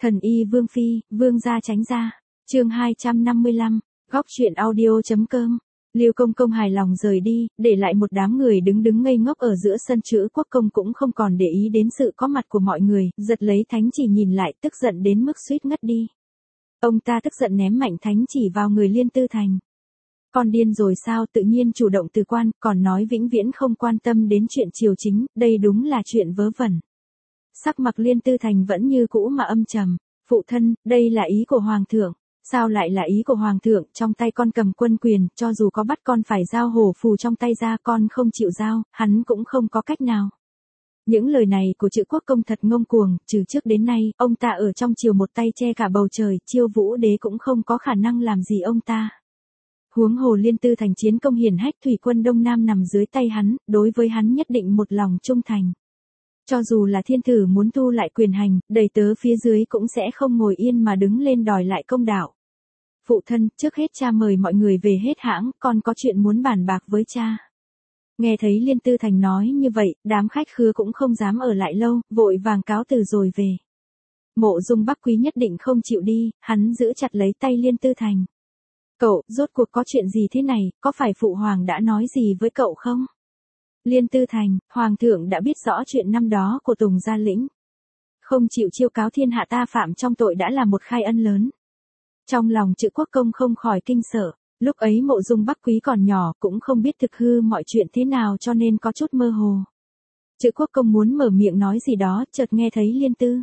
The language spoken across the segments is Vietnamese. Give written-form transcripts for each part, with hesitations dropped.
Thần y Vương Phi, Vương gia tránh ra. Chương 255, góc truyện audio.com. Liêu Công Công hài lòng rời đi, để lại một đám người đứng ngây ngốc ở giữa sân chữ quốc công cũng không còn để ý đến sự có mặt của mọi người, giật lấy thánh chỉ nhìn lại tức giận đến mức suýt ngất đi. Ông ta tức giận ném mạnh thánh chỉ vào người Liên Tư Thành. Con điên rồi sao, tự nhiên chủ động từ quan, còn nói vĩnh viễn không quan tâm đến chuyện triều chính, đây đúng là chuyện vớ vẩn. Sắc mặt Liên Tư Thành vẫn như cũ mà âm trầm. Phụ thân, đây là ý của Hoàng thượng. Sao lại là ý của Hoàng thượng, trong tay con cầm quân quyền, cho dù có bắt con phải giao hổ phù trong tay ra con không chịu giao, hắn cũng không có cách nào. Những lời này của chữ quốc công thật ngông cuồng, trừ trước đến nay, ông ta ở trong triều một tay che cả bầu trời, Chiêu Vũ Đế cũng không có khả năng làm gì ông ta. Huống hồ Liên Tư Thành chiến công hiển hách, thủy quân Đông Nam nằm dưới tay hắn, đối với hắn nhất định một lòng trung thành. Cho dù là thiên tử muốn thu lại quyền hành, đầy tớ phía dưới cũng sẽ không ngồi yên mà đứng lên đòi lại công đạo. Phụ thân, trước hết cha mời mọi người về hết hãng, con có chuyện muốn bàn bạc với cha. Nghe thấy Liên Tư Thành nói như vậy, đám khách khứa cũng không dám ở lại lâu, vội vàng cáo từ rồi về. Mộ Dung Bắc Quý nhất định không chịu đi, hắn giữ chặt lấy tay Liên Tư Thành. Cậu, rốt cuộc có chuyện gì thế này, có phải Phụ Hoàng đã nói gì với cậu không? Liên Tư Thành, Hoàng thượng đã biết rõ chuyện năm đó của Tùng Gia Lĩnh. Không chịu chiêu cáo thiên hạ ta phạm trong tội đã là một khai ân lớn. Trong lòng chữ quốc công không khỏi kinh sợ, lúc ấy Mộ Dung Bắc Quý còn nhỏ cũng không biết thực hư mọi chuyện thế nào cho nên có chút mơ hồ. Chữ quốc công muốn mở miệng nói gì đó, chợt nghe thấy Liên Tư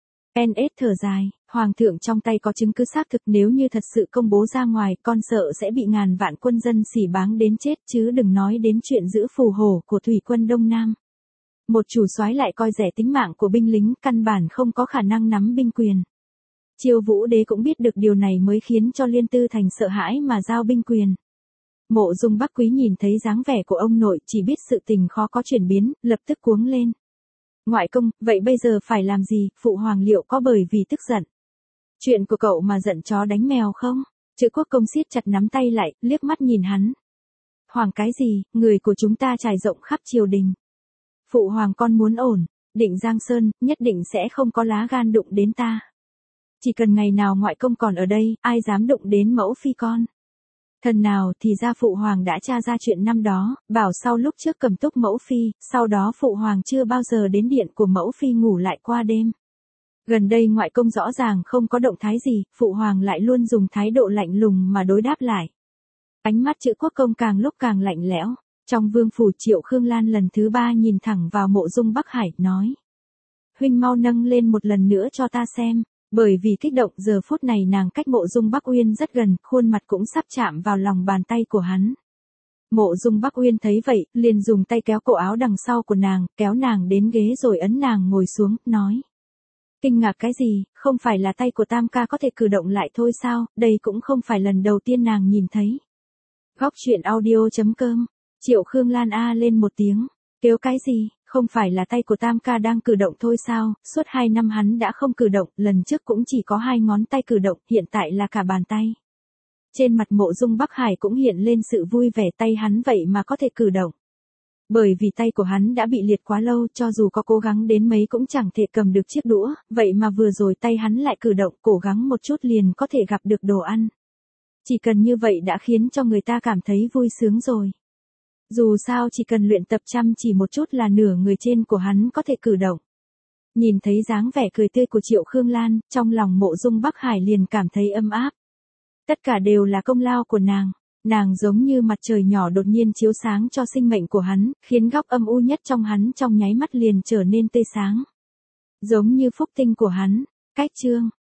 NS thở dài, Hoàng thượng trong tay có chứng cứ xác thực, nếu như thật sự công bố ra ngoài, con sợ sẽ bị ngàn vạn quân dân sỉ báng đến chết, chứ đừng nói đến chuyện giữ phù hổ của thủy quân Đông Nam. Một chủ soái lại coi rẻ tính mạng của binh lính, căn bản không có khả năng nắm binh quyền. Chiêu Vũ Đế cũng biết được điều này mới khiến cho Liên Tư Thành sợ hãi mà giao binh quyền. Mộ Dung Bắc Quý nhìn thấy dáng vẻ của ông nội, chỉ biết sự tình khó có chuyển biến, lập tức cuống lên. Ngoại công, vậy bây giờ phải làm gì, Phụ Hoàng liệu có bởi vì tức giận chuyện của cậu mà giận chó đánh mèo không? Chữ quốc công siết chặt nắm tay lại, liếc mắt nhìn hắn. Hoàng cái gì, người của chúng ta trải rộng khắp triều đình. Phụ Hoàng con muốn ổn, định Giang Sơn, nhất định sẽ không có lá gan đụng đến ta. Chỉ cần ngày nào ngoại công còn ở đây, ai dám đụng đến mẫu phi con. Thần nào thì ra Phụ Hoàng đã tra ra chuyện năm đó, bảo sau lúc trước cầm túc mẫu phi, sau đó Phụ Hoàng chưa bao giờ đến điện của mẫu phi ngủ lại qua đêm. Gần đây ngoại công rõ ràng không có động thái gì, Phụ Hoàng lại luôn dùng thái độ lạnh lùng mà đối đáp lại. Ánh mắt chữ quốc công càng lúc càng lạnh lẽo. Trong vương phủ Triệu Khương Lan lần thứ 3 nhìn thẳng vào Mộ Dung Bắc Hải, nói. Huynh mau nâng lên một lần nữa cho ta xem. Bởi vì kích động giờ phút này nàng cách Mộ Dung Bắc Uyên rất gần, khuôn mặt cũng sắp chạm vào lòng bàn tay của hắn. Mộ Dung Bắc Uyên thấy vậy, liền dùng tay kéo cổ áo đằng sau của nàng, kéo nàng đến ghế rồi ấn nàng ngồi xuống, nói. Kinh ngạc cái gì, không phải là tay của Tam ca có thể cử động lại thôi sao, đây cũng không phải lần đầu tiên nàng nhìn thấy. Góc truyện audio.com, Triệu Khương Lan a lên một tiếng, kêu cái gì, không phải là tay của Tam ca đang cử động thôi sao, suốt 2 năm hắn đã không cử động, lần trước cũng chỉ có 2 ngón tay cử động, hiện tại là cả bàn tay. Trên mặt Mộ Dung Bắc Hải cũng hiện lên sự vui vẻ, tay hắn vậy mà có thể cử động. Bởi vì tay của hắn đã bị liệt quá lâu, cho dù có cố gắng đến mấy cũng chẳng thể cầm được chiếc đũa, vậy mà vừa rồi tay hắn lại cử động, cố gắng một chút liền có thể gặp được đồ ăn. Chỉ cần như vậy đã khiến cho người ta cảm thấy vui sướng rồi. Dù sao chỉ cần luyện tập chăm chỉ một chút là nửa người trên của hắn có thể cử động. Nhìn thấy dáng vẻ cười tươi của Triệu Khương Lan, trong lòng Mộ Dung Bắc Hải liền cảm thấy ấm áp. Tất cả đều là công lao của nàng. Nàng giống như mặt trời nhỏ đột nhiên chiếu sáng cho sinh mệnh của hắn, khiến góc âm u nhất trong hắn trong nháy mắt liền trở nên tươi sáng. Giống như phúc tinh của hắn. Cách chương.